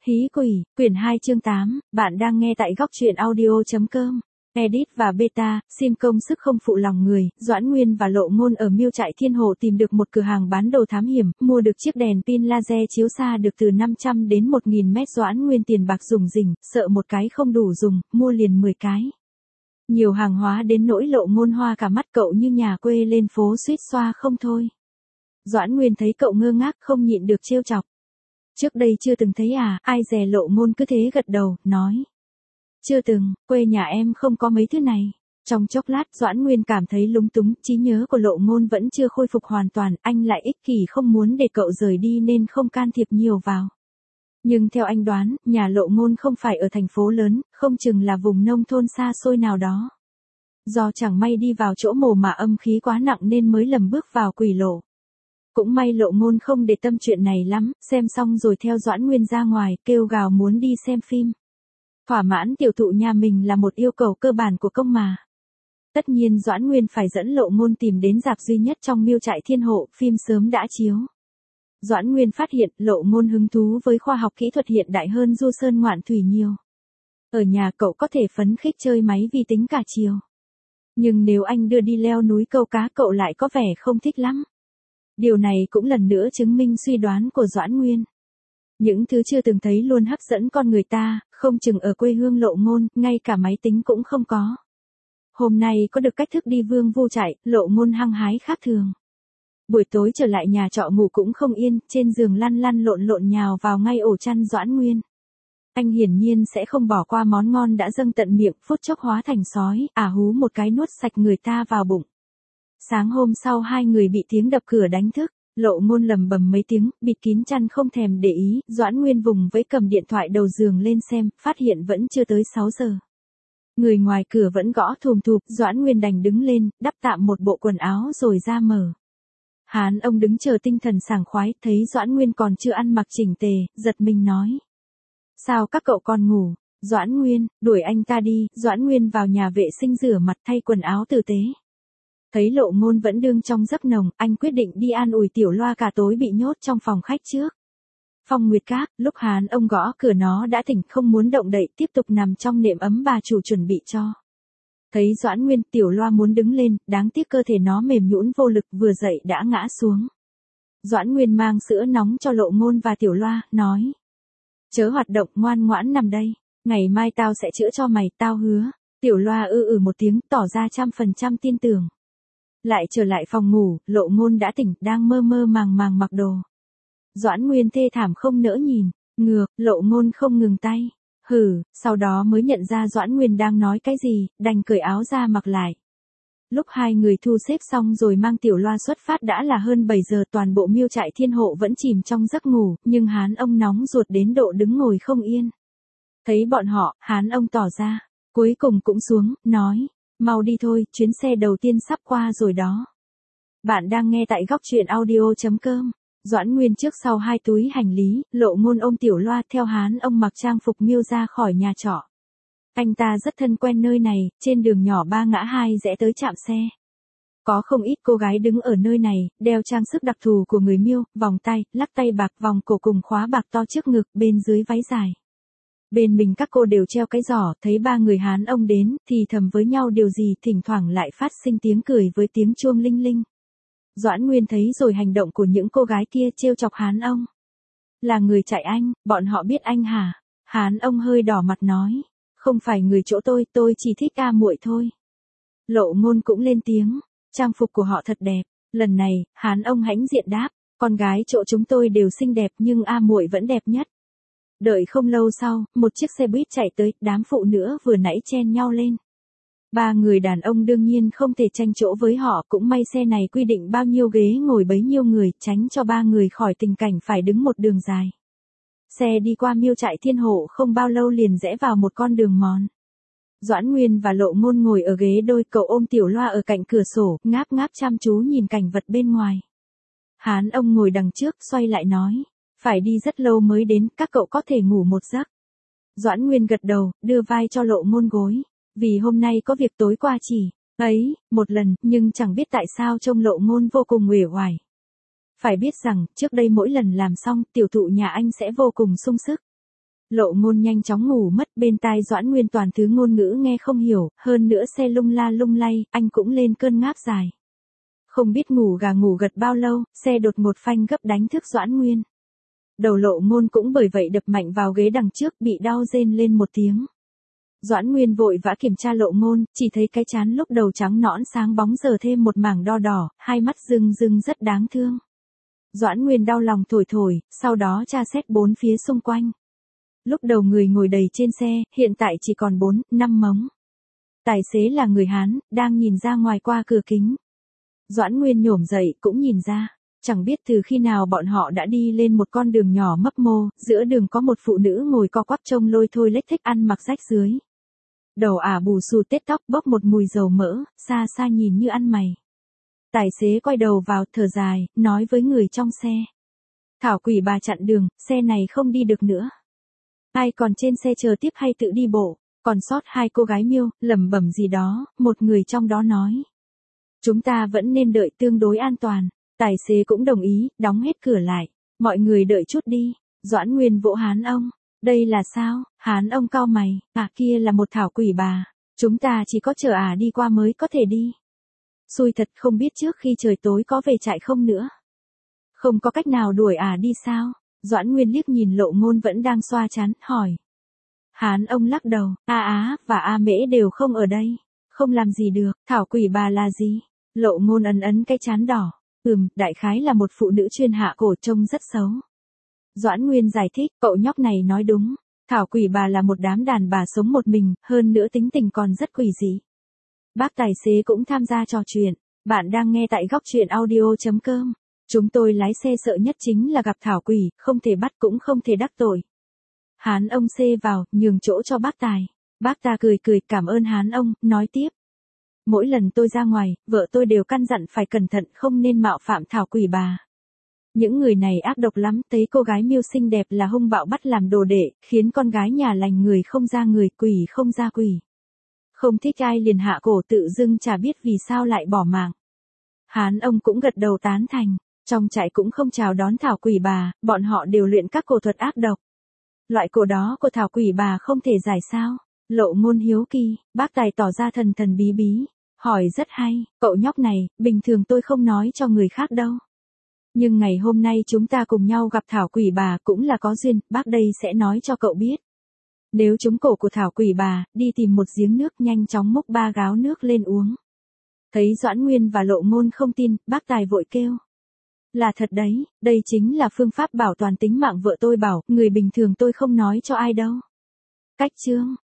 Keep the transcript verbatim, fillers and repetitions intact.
Hí quỷ, quyển hai chương tám, bạn đang nghe tại góc truyện audio.com. Edit và beta, sim công sức không phụ lòng người, Doãn Nguyên và Lộ Ngôn ở Miêu Trại Thiên Hồ tìm được một cửa hàng bán đồ thám hiểm, mua được chiếc đèn pin laser chiếu xa được từ năm trăm đến một nghìn mét. Doãn Nguyên tiền bạc rủng rỉnh, sợ một cái không đủ dùng, mua liền mười cái. Nhiều hàng hóa đến nỗi Lộ Ngôn hoa cả mắt, cậu như nhà quê lên phố suýt xoa không thôi. Doãn Nguyên thấy cậu ngơ ngác không nhịn được trêu chọc. Trước đây chưa từng thấy à, ai dè. Lộ Ngôn cứ thế gật đầu, nói. Chưa từng, quê nhà em không có mấy thứ này. Trong chốc lát Doãn Nguyên cảm thấy lúng túng, trí nhớ của Lộ Ngôn vẫn chưa khôi phục hoàn toàn, anh lại ích kỷ không muốn để cậu rời đi nên không can thiệp nhiều vào. Nhưng theo anh đoán, nhà Lộ Ngôn không phải ở thành phố lớn, không chừng là vùng nông thôn xa xôi nào đó. Do chẳng may đi vào chỗ mồ mà âm khí quá nặng nên mới lầm bước vào quỷ lộ. Cũng may Lộ Ngôn không để tâm chuyện này lắm, xem xong rồi theo Doãn Nguyên ra ngoài, kêu gào muốn đi xem phim. Thỏa mãn tiểu thụ nhà mình là một yêu cầu cơ bản của công mà. Tất nhiên Doãn Nguyên phải dẫn Lộ Ngôn tìm đến rạp duy nhất trong Miêu Trại Thiên Hộ, phim sớm đã chiếu. Doãn Nguyên phát hiện Lộ Ngôn hứng thú với khoa học kỹ thuật hiện đại hơn du sơn ngoạn thủy nhiều. Ở nhà cậu có thể phấn khích chơi máy vi tính cả chiều. Nhưng nếu anh đưa đi leo núi câu cá cậu lại có vẻ không thích lắm. Điều này cũng lần nữa chứng minh suy đoán của Doãn Nguyên. Những thứ chưa từng thấy luôn hấp dẫn con người ta, không chừng ở quê hương Lộ Ngôn, ngay cả máy tính cũng không có. Hôm nay có được cách thức đi Vương Vu Trại, Lộ Ngôn hăng hái khác thường. Buổi tối trở lại nhà trọ ngủ cũng không yên, trên giường lăn lăn lộn lộn nhào vào ngay ổ chăn Doãn Nguyên. Anh hiển nhiên sẽ không bỏ qua món ngon đã dâng tận miệng, phút chốc hóa thành sói, ả hú một cái nuốt sạch người ta vào bụng. Sáng hôm sau hai người bị tiếng đập cửa đánh thức, Lộ Ngôn lầm bầm mấy tiếng, bịt kín chăn không thèm để ý, Doãn Nguyên vùng với cầm điện thoại đầu giường lên xem, phát hiện vẫn chưa tới sáu giờ. Người ngoài cửa vẫn gõ thùm thụp, Doãn Nguyên đành đứng lên, đắp tạm một bộ quần áo rồi ra mở. Hán ông đứng chờ tinh thần sảng khoái, thấy Doãn Nguyên còn chưa ăn mặc chỉnh tề, giật mình nói. Sao các cậu còn ngủ? Doãn Nguyên, đuổi anh ta đi. Doãn Nguyên vào nhà vệ sinh rửa mặt thay quần áo tử tế. Thấy Lộ Ngôn vẫn đương trong giấc nồng, anh quyết định đi an ủi Tiểu Loa cả tối bị nhốt trong phòng khách trước. Phong Nguyệt Các, lúc Hán ông gõ cửa nó đã tỉnh không muốn động đậy, tiếp tục nằm trong nệm ấm bà chủ chuẩn bị cho. Thấy Doãn Nguyên, Tiểu Loa muốn đứng lên, đáng tiếc cơ thể nó mềm nhũn vô lực, vừa dậy đã ngã xuống. Doãn Nguyên mang sữa nóng cho Lộ Ngôn và Tiểu Loa, nói. Chớ hoạt động, ngoan ngoãn nằm đây, ngày mai tao sẽ chữa cho mày, tao hứa. Tiểu Loa ư ừ một tiếng, tỏ ra trăm phần trăm tin tưởng. Lại trở lại phòng ngủ, Lộ Ngôn đã tỉnh, đang mơ mơ màng màng mặc đồ. Doãn Nguyên thê thảm không nỡ nhìn, ngược, Lộ Ngôn không ngừng tay. Hừ, sau đó mới nhận ra Doãn Nguyên đang nói cái gì, đành cởi áo ra mặc lại. Lúc hai người thu xếp xong rồi mang Tiểu Loa xuất phát đã là hơn bảy giờ, toàn bộ Miêu Trại Thiên Hộ vẫn chìm trong giấc ngủ, nhưng Hán ông nóng ruột đến độ đứng ngồi không yên. Thấy bọn họ, Hán ông tỏ ra, cuối cùng cũng xuống, nói, mau đi thôi, chuyến xe đầu tiên sắp qua rồi đó. Bạn đang nghe tại góc truyện audio.com. Doãn Nguyên trước sau hai túi hành lý, Lộ Ngôn ôm Tiểu Loa theo Hán ông mặc trang phục Miêu ra khỏi nhà trọ. Anh ta rất thân quen nơi này, trên đường nhỏ ba ngã hai rẽ tới trạm xe. Có không ít cô gái đứng ở nơi này, đeo trang sức đặc thù của người Miêu, vòng tay, lắc tay bạc, vòng cổ cùng khóa bạc to trước ngực, bên dưới váy dài. Bên mình các cô đều treo cái giỏ, thấy ba người Hán ông đến, thì thầm với nhau điều gì, thỉnh thoảng lại phát sinh tiếng cười với tiếng chuông linh linh. Doãn Nguyên thấy rồi hành động của những cô gái kia trêu chọc Hán ông. Là người Trại anh, bọn họ biết anh hả? Hán ông hơi đỏ mặt nói. Không phải người chỗ tôi, tôi chỉ thích A muội thôi. Lộ Ngôn cũng lên tiếng, trang phục của họ thật đẹp. Lần này, Hán ông hãnh diện đáp, con gái chỗ chúng tôi đều xinh đẹp nhưng A muội vẫn đẹp nhất. Đợi không lâu sau, một chiếc xe buýt chạy tới, đám phụ nữ vừa nãy chen nhau lên. Ba người đàn ông đương nhiên không thể tranh chỗ với họ, cũng may xe này quy định bao nhiêu ghế ngồi bấy nhiêu người, tránh cho ba người khỏi tình cảnh phải đứng một đường dài. Xe đi qua Miêu Trại Thiên Hộ không bao lâu liền rẽ vào một con đường mòn. Doãn Nguyên và Lộ Ngôn ngồi ở ghế đôi, cậu ôm Tiểu Loa ở cạnh cửa sổ, ngáp ngáp chăm chú nhìn cảnh vật bên ngoài. Hán ông ngồi đằng trước, xoay lại nói, phải đi rất lâu mới đến, các cậu có thể ngủ một giấc. Doãn Nguyên gật đầu, đưa vai cho Lộ Ngôn gối, vì hôm nay có việc tối qua chỉ, ấy, một lần, nhưng chẳng biết tại sao trông Lộ Ngôn vô cùng uể oải. Phải biết rằng, trước đây mỗi lần làm xong, tiểu thụ nhà anh sẽ vô cùng sung sức. Lộ Ngôn nhanh chóng ngủ mất, bên tai Doãn Nguyên toàn thứ ngôn ngữ nghe không hiểu, hơn nữa xe lung la lung lay, anh cũng lên cơn ngáp dài. Không biết ngủ gà ngủ gật bao lâu, xe đột một phanh gấp đánh thức Doãn Nguyên. Đầu Lộ Ngôn cũng bởi vậy đập mạnh vào ghế đằng trước, bị đau rên lên một tiếng. Doãn Nguyên vội vã kiểm tra Lộ Ngôn, chỉ thấy cái trán lúc đầu trắng nõn sáng bóng giờ thêm một mảng đo đỏ, hai mắt rưng rưng rất đáng thương. Doãn Nguyên đau lòng thổi thổi, sau đó tra xét bốn phía xung quanh. Lúc đầu người ngồi đầy trên xe, hiện tại chỉ còn bốn, năm mống. Tài xế là người Hán, đang nhìn ra ngoài qua cửa kính. Doãn Nguyên nhổm dậy cũng nhìn ra, chẳng biết từ khi nào bọn họ đã đi lên một con đường nhỏ mấp mô, giữa đường có một phụ nữ ngồi co quắp trông lôi thôi lếch thếch ăn mặc rách rưới. Đầu ả bù xù tết tóc bốc một mùi dầu mỡ, xa xa nhìn như ăn mày. Tài xế quay đầu vào, thở dài, nói với người trong xe. Thảo quỷ bà chặn đường, xe này không đi được nữa. Ai còn trên xe chờ tiếp hay tự đi bộ, còn sót hai cô gái Miêu, lẩm bẩm gì đó, một người trong đó nói. Chúng ta vẫn nên đợi tương đối an toàn. Tài xế cũng đồng ý, đóng hết cửa lại. Mọi người đợi chút đi. Doãn Nguyên vỗ Hán ông. Đây là sao? Hán ông cau mày. À kia là một thảo quỷ bà. Chúng ta chỉ có chờ ả à đi qua mới có thể đi. Xui thật, không biết trước khi trời tối có về trại không nữa. Không có cách nào đuổi ả à đi sao? Doãn Nguyên liếc nhìn Lộ Ngôn vẫn đang xoa trán, hỏi. Hán ông lắc đầu. A Á và A Mễ đều không ở đây. Không làm gì được. Thảo quỷ bà là gì? Lộ Ngôn ấn ấn cái trán đỏ. Ừm, đại khái là một phụ nữ chuyên hạ cổ trông rất xấu. Doãn Nguyên giải thích, cậu nhóc này nói đúng. Thảo quỷ bà là một đám đàn bà sống một mình, hơn nữa tính tình còn rất quỷ dị. Bác tài xế cũng tham gia trò chuyện. Bạn đang nghe tại góc truyện audio chấm com. Chúng tôi lái xe sợ nhất chính là gặp thảo quỷ, không thể bắt cũng không thể đắc tội. Hán ông xê vào, nhường chỗ cho bác tài. Bác ta cười cười cảm ơn Hán ông, nói tiếp. Mỗi lần tôi ra ngoài, vợ tôi đều căn dặn phải cẩn thận không nên mạo phạm thảo quỷ bà. Những người này ác độc lắm, thấy cô gái Miêu xinh đẹp là hung bạo bắt làm đồ đệ, khiến con gái nhà lành người không ra người, quỷ không ra quỷ. Không thích ai liền hạ cổ tự dưng chả biết vì sao lại bỏ mạng. Hán ông cũng gật đầu tán thành, trong trại cũng không chào đón thảo quỷ bà, bọn họ đều luyện các cổ thuật ác độc. Loại cổ đó của thảo quỷ bà không thể giải sao? Lộ Ngôn hiếu kỳ, bác tài tỏ ra thần thần bí bí, hỏi rất hay, cậu nhóc này, bình thường tôi không nói cho người khác đâu. Nhưng ngày hôm nay chúng ta cùng nhau gặp thảo quỷ bà cũng là có duyên, bác đây sẽ nói cho cậu biết. Nếu trúng cổ của thảo quỷ bà, đi tìm một giếng nước nhanh chóng múc ba gáo nước lên uống. Thấy Doãn Nguyên và Lộ Ngôn không tin, bác tài vội kêu. Là thật đấy, đây chính là phương pháp bảo toàn tính mạng vợ tôi bảo, người bình thường tôi không nói cho ai đâu. Cách chương